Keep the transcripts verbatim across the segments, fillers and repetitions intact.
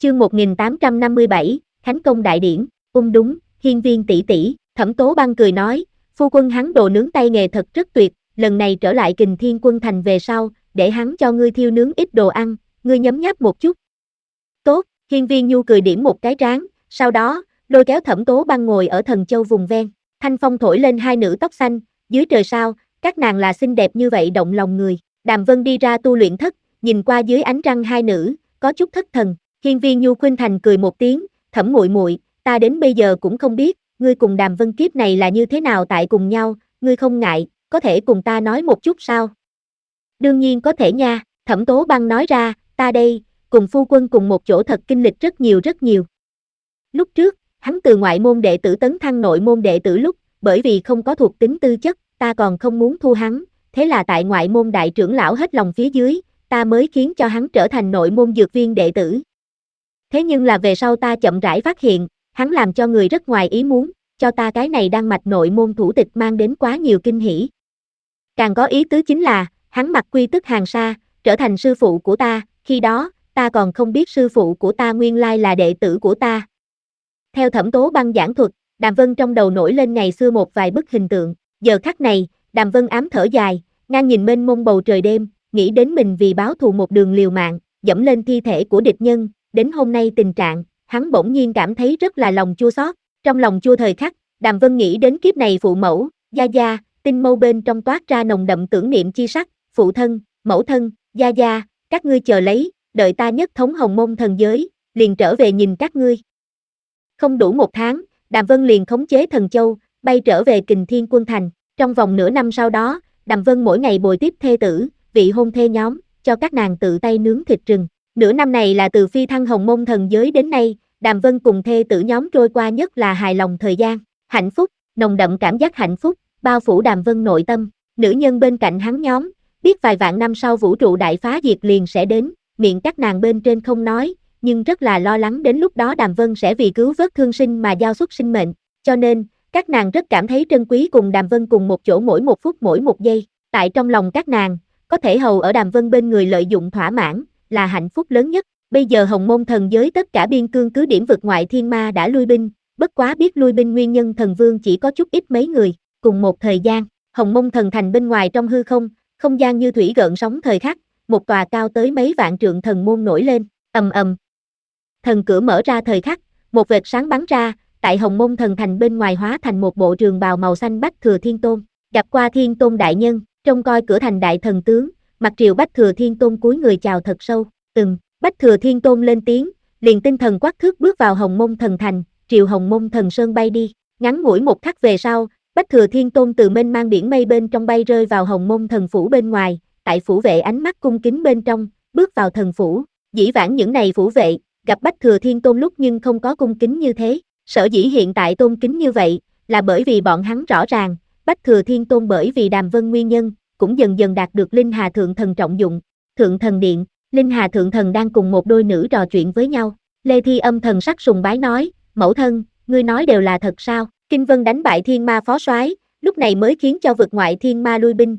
Chương một nghìn tám trăm năm mươi bảy, Khánh công đại điển, ung đúng, hiên viên tỷ tỷ, Thẩm Tố Băng cười nói, phu quân hắn đồ nướng tay nghề thật rất tuyệt, lần này trở lại Kình Thiên Quân Thành về sau, để hắn cho ngươi thiêu nướng ít đồ ăn, ngươi nhấm nháp một chút. Tốt, hiên viên nhu cười điểm một cái trán, sau đó, lôi kéo Thẩm Tố Băng ngồi ở Thần Châu vùng ven, thanh phong thổi lên hai nữ tóc xanh, dưới trời sao, các nàng là xinh đẹp như vậy động lòng người. Đàm Vân đi ra tu luyện thất, nhìn qua dưới ánh trăng hai nữ, có chút thất thần. Hiên viên nhu khuynh thành cười một tiếng, Thẩm muội muội, ta đến bây giờ cũng không biết, ngươi cùng Đàm Vân kiếp này là như thế nào tại cùng nhau, ngươi không ngại, có thể cùng ta nói một chút sao? Đương nhiên có thể nha, Thẩm Tố Băng nói ra, ta đây, cùng phu quân cùng một chỗ thật kinh lịch rất nhiều rất nhiều. Lúc trước, hắn từ ngoại môn đệ tử tấn thăng nội môn đệ tử lúc, bởi vì không có thuộc tính tư chất, ta còn không muốn thu hắn, thế là tại ngoại môn đại trưởng lão hết lòng phía dưới, ta mới khiến cho hắn trở thành nội môn dược viên đệ tử. Thế nhưng là về sau ta chậm rãi phát hiện, hắn làm cho người rất ngoài ý muốn, cho ta cái này đan mạch nội môn thủ tịch mang đến quá nhiều kinh hỉ. Càng có ý tứ chính là, hắn mặc quy tức hàng sa, trở thành sư phụ của ta, khi đó, ta còn không biết sư phụ của ta nguyên lai là đệ tử của ta. Theo Thẩm Tố Băng giảng thuật, Đàm Vân trong đầu nổi lên ngày xưa một vài bức hình tượng, giờ khắc này, Đàm Vân ám thở dài, ngang nhìn mênh mông bầu trời đêm, nghĩ đến mình vì báo thù một đường liều mạng, dẫm lên thi thể của địch nhân, đến hôm nay tình trạng, hắn bỗng nhiên cảm thấy rất là lòng chua xót. Trong lòng chua thời khắc, Đàm Vân nghĩ đến kiếp này phụ mẫu, gia gia, tinh mâu bên trong toát ra nồng đậm tưởng niệm chi sắc, phụ thân, mẫu thân, gia gia, các ngươi chờ lấy, đợi ta nhất thống hồng môn thần giới, liền trở về nhìn các ngươi. Không đủ một tháng, Đàm Vân liền khống chế Thần Châu, bay trở về Kình Thiên Quân Thành. Trong vòng nửa năm sau đó, Đàm Vân mỗi ngày bồi tiếp thê tử, vị hôn thê nhóm, cho các nàng tự tay nướng thịt rừng. Nửa năm này là từ phi thăng hồng môn thần giới đến nay, Đàm Vân cùng thê tử nhóm trôi qua nhất là hài lòng thời gian, hạnh phúc, nồng đậm cảm giác hạnh phúc, bao phủ Đàm Vân nội tâm. Nữ nhân bên cạnh hắn nhóm, biết vài vạn năm sau vũ trụ đại phá diệt liền sẽ đến, miệng các nàng bên trên không nói, nhưng rất là lo lắng đến lúc đó Đàm Vân sẽ vì cứu vớt thương sinh mà giao xuất sinh mệnh, cho nên, các nàng rất cảm thấy trân quý cùng Đàm Vân cùng một chỗ mỗi một phút mỗi một giây, tại trong lòng các nàng, có thể hầu ở Đàm Vân bên người lợi dụng thỏa mãn, là hạnh phúc lớn nhất. Bây giờ hồng môn thần giới tất cả biên cương cứ điểm vực ngoại thiên ma đã lui binh, bất quá biết lui binh nguyên nhân thần vương chỉ có chút ít mấy người, cùng một thời gian, hồng môn thần thành bên ngoài trong hư không, không gian như thủy gợn sóng thời khắc, một tòa cao tới mấy vạn trượng thần môn nổi lên, ầm ầm. Thần cửa mở ra thời khắc, một vệt sáng bắn ra, tại hồng môn thần thành bên ngoài hóa thành một bộ trường bào màu xanh Bách Thừa Thiên Tôn, gặp qua Thiên Tôn đại nhân, trông coi cửa thành đại thần tướng, mặt triều Bách Thừa Thiên Tôn cúi người chào thật sâu, từng, Bách Thừa Thiên Tôn lên tiếng, liền tinh thần quắc thước bước vào hồng môn thần thành, triều hồng môn thần sơn bay đi, ngắn ngủi một khắc về sau, Bách Thừa Thiên Tôn từ mênh mang biển mây bên trong bay rơi vào hồng môn thần phủ bên ngoài, tại phủ vệ ánh mắt cung kính bên trong, bước vào thần phủ, dĩ vãng những này phủ vệ, gặp Bách Thừa Thiên Tôn lúc nhưng không có cung kính như thế, sở dĩ hiện tại tôn kính như vậy, là bởi vì bọn hắn rõ ràng, Bách Thừa Thiên Tôn bởi vì Đàm Vân nguyên nhân, cũng dần dần đạt được Linh Hà Thượng Thần trọng dụng. Thượng Thần Điện, Linh Hà Thượng Thần đang cùng một đôi nữ trò chuyện với nhau, Lê Thi Âm thần sắc sùng bái nói, mẫu thân, ngươi nói đều là thật sao, Kinh Vân đánh bại thiên ma phó soái, lúc này mới khiến cho vực ngoại thiên ma lui binh.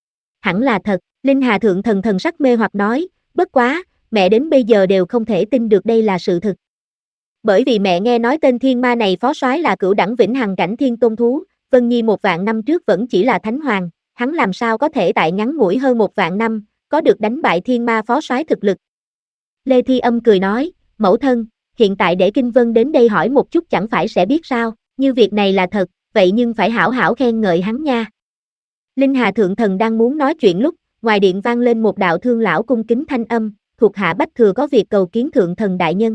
Hẳn là thật, Linh Hà Thượng Thần thần sắc mê hoặc nói, bất quá, mẹ đến bây giờ đều không thể tin được đây là sự thực. Bởi vì mẹ nghe nói tên thiên ma này phó soái là cửu đẳng vĩnh hằng cảnh thiên tôn thú, Vân Nhi một vạn năm trước vẫn chỉ là thánh hoàng, hắn làm sao có thể tại ngắn ngủi hơn một vạn năm, có được đánh bại thiên ma phó soái thực lực. Lê Thi Âm cười nói, mẫu thân, hiện tại để Kinh Vân đến đây hỏi một chút chẳng phải sẽ biết sao, như việc này là thật, vậy nhưng phải hảo hảo khen ngợi hắn nha. Linh Hà Thượng Thần đang muốn nói chuyện lúc, ngoài điện vang lên một đạo thương lão cung kính thanh âm, thuộc hạ Bách Thừa có việc cầu kiến Thượng Thần đại nhân.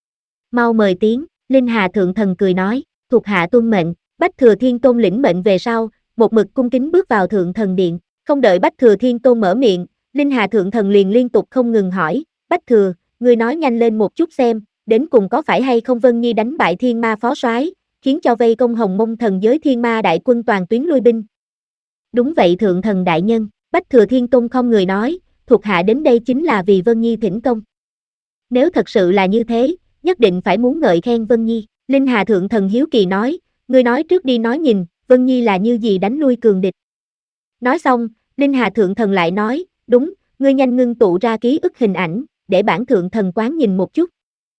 Mau mời tiếng, Linh Hà Thượng Thần cười nói, thuộc hạ tuân mệnh, Bách Thừa Thiên Tôn lĩnh mệnh về sau, một mực cung kính bước vào Thượng Thần Điện, không đợi Bách Thừa Thiên Tôn mở miệng, Linh Hà Thượng Thần liền liên tục không ngừng hỏi, Bách Thừa, ngươi nói nhanh lên một chút xem, đến cùng có phải hay không Vân Nhi đánh bại thiên ma phó soái, khiến cho vây công hồng môn thần giới thiên ma đại quân toàn tuyến lui binh. Đúng vậy Thượng Thần đại nhân, Bách Thừa Thiên Tôn không người nói, thuộc hạ đến đây chính là vì Vân Nhi thỉnh công. Nếu thật sự là như thế, nhất định phải muốn ngợi khen Vân Nhi, Linh Hà Thượng Thần hiếu kỳ nói, ngươi nói trước đi nói nhìn, Vân Nhi là như gì đánh lui cường địch. Nói xong, Linh Hà Thượng Thần lại nói, đúng, ngươi nhanh ngưng tụ ra ký ức hình ảnh, để bản Thượng Thần quán nhìn một chút.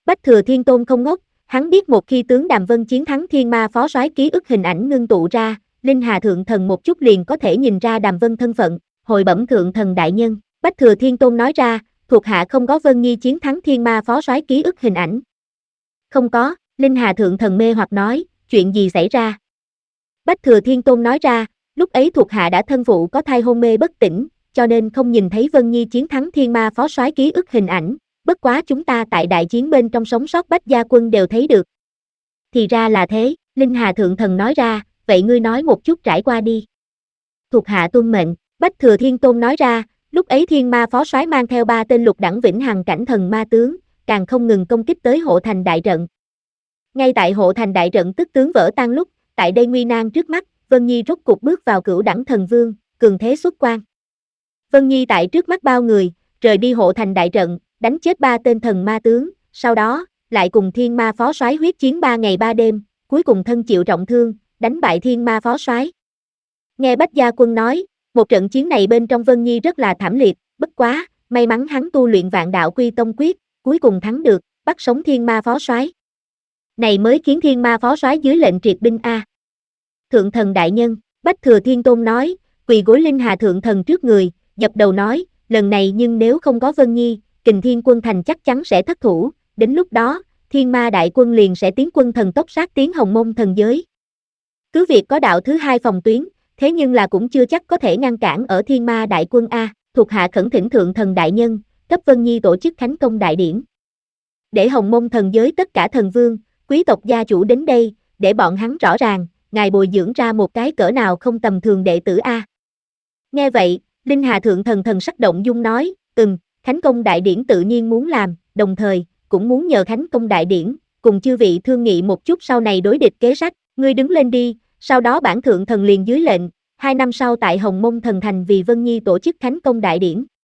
Bách Thừa Thiên Tôn không ngốc, hắn biết một khi tướng Đàm Vân chiến thắng Thiên Ma Phó Soái ký ức hình ảnh ngưng tụ ra, Linh Hà Thượng Thần một chút liền có thể nhìn ra Đàm Vân thân phận, hồi bẩm Thượng Thần đại nhân. Bách Thừa Thiên Tôn nói ra, thuộc hạ không có Vân Nhi chiến thắng Thiên Ma Phó Soái ký ức hình ảnh. Không có, Linh Hà Thượng Thần mê hoặc nói, chuyện gì xảy ra? Bách Thừa Thiên Tôn nói ra, lúc ấy thuộc hạ đã thân phụ có thai hôn mê bất tỉnh, cho nên không nhìn thấy Vân Nhi chiến thắng Thiên Ma Phó Soái ký ức hình ảnh, bất quá chúng ta tại đại chiến bên trong sống sót Bách gia quân đều thấy được. Thì ra là thế, Linh Hà Thượng Thần nói ra, vậy ngươi nói một chút trải qua đi. Thuộc hạ tuân mệnh, Bách Thừa Thiên Tôn nói ra, lúc ấy Thiên Ma Phó Soái mang theo ba tên lục đẳng vĩnh hằng cảnh thần ma tướng, càng không ngừng công kích tới hộ thành đại trận. Ngay tại hộ thành đại trận tức tướng vỡ tan lúc, tại đây nguy nan trước mắt, Vân Nhi rốt cục bước vào cửu đẳng thần vương, cường thế xuất quan. Vân Nhi tại trước mắt bao người, rời đi hộ thành đại trận, đánh chết ba tên thần ma tướng, sau đó, lại cùng Thiên Ma Phó Soái huyết chiến ba ngày ba đêm, cuối cùng thân chịu trọng thương, đánh bại Thiên Ma Phó Soái. Nghe Bách gia quân nói, một trận chiến này bên trong Vân Nhi rất là thảm liệt, bất quá, may mắn hắn tu luyện Vạn Đạo Quy Tông Quyết, cuối cùng thắng được, bắt sống Thiên Ma Phó Soái. Này mới khiến Thiên Ma Phó Soái dưới lệnh triệt binh a. Thượng Thần đại nhân, Bách Thừa Thiên Tôn nói, quỳ gối Linh Hà Thượng Thần trước người, dập đầu nói, lần này nhưng nếu không có Vân Nhi, Kình Thiên quân thành chắc chắn sẽ thất thủ, đến lúc đó, Thiên Ma đại quân liền sẽ tiến quân thần tốc sát tiến Hồng Mông thần giới. Cứ việc có đạo thứ hai phòng tuyến, thế nhưng là cũng chưa chắc có thể ngăn cản ở Thiên Ma đại quân a, thuộc hạ khẩn thỉnh Thượng Thần đại nhân, cấp Vân Nhi tổ chức Khánh Công đại điển. Để Hồng Mông thần giới tất cả thần vương, quý tộc gia chủ đến đây, để bọn hắn rõ ràng, ngài bồi dưỡng ra một cái cỡ nào không tầm thường đệ tử a. Nghe vậy, Linh Hà Thượng Thần thần sắc động dung nói, ừm, Khánh Công đại điển tự nhiên muốn làm, đồng thời, cũng muốn nhờ Khánh Công đại điển, cùng chư vị thương nghị một chút sau này đối địch kế sách, ngươi đứng lên đi, sau đó bản Thượng Thần liền dưới lệnh, hai năm sau tại Hồng Mông thần thành vì Vân Nhi tổ chức Khánh Công đại điển.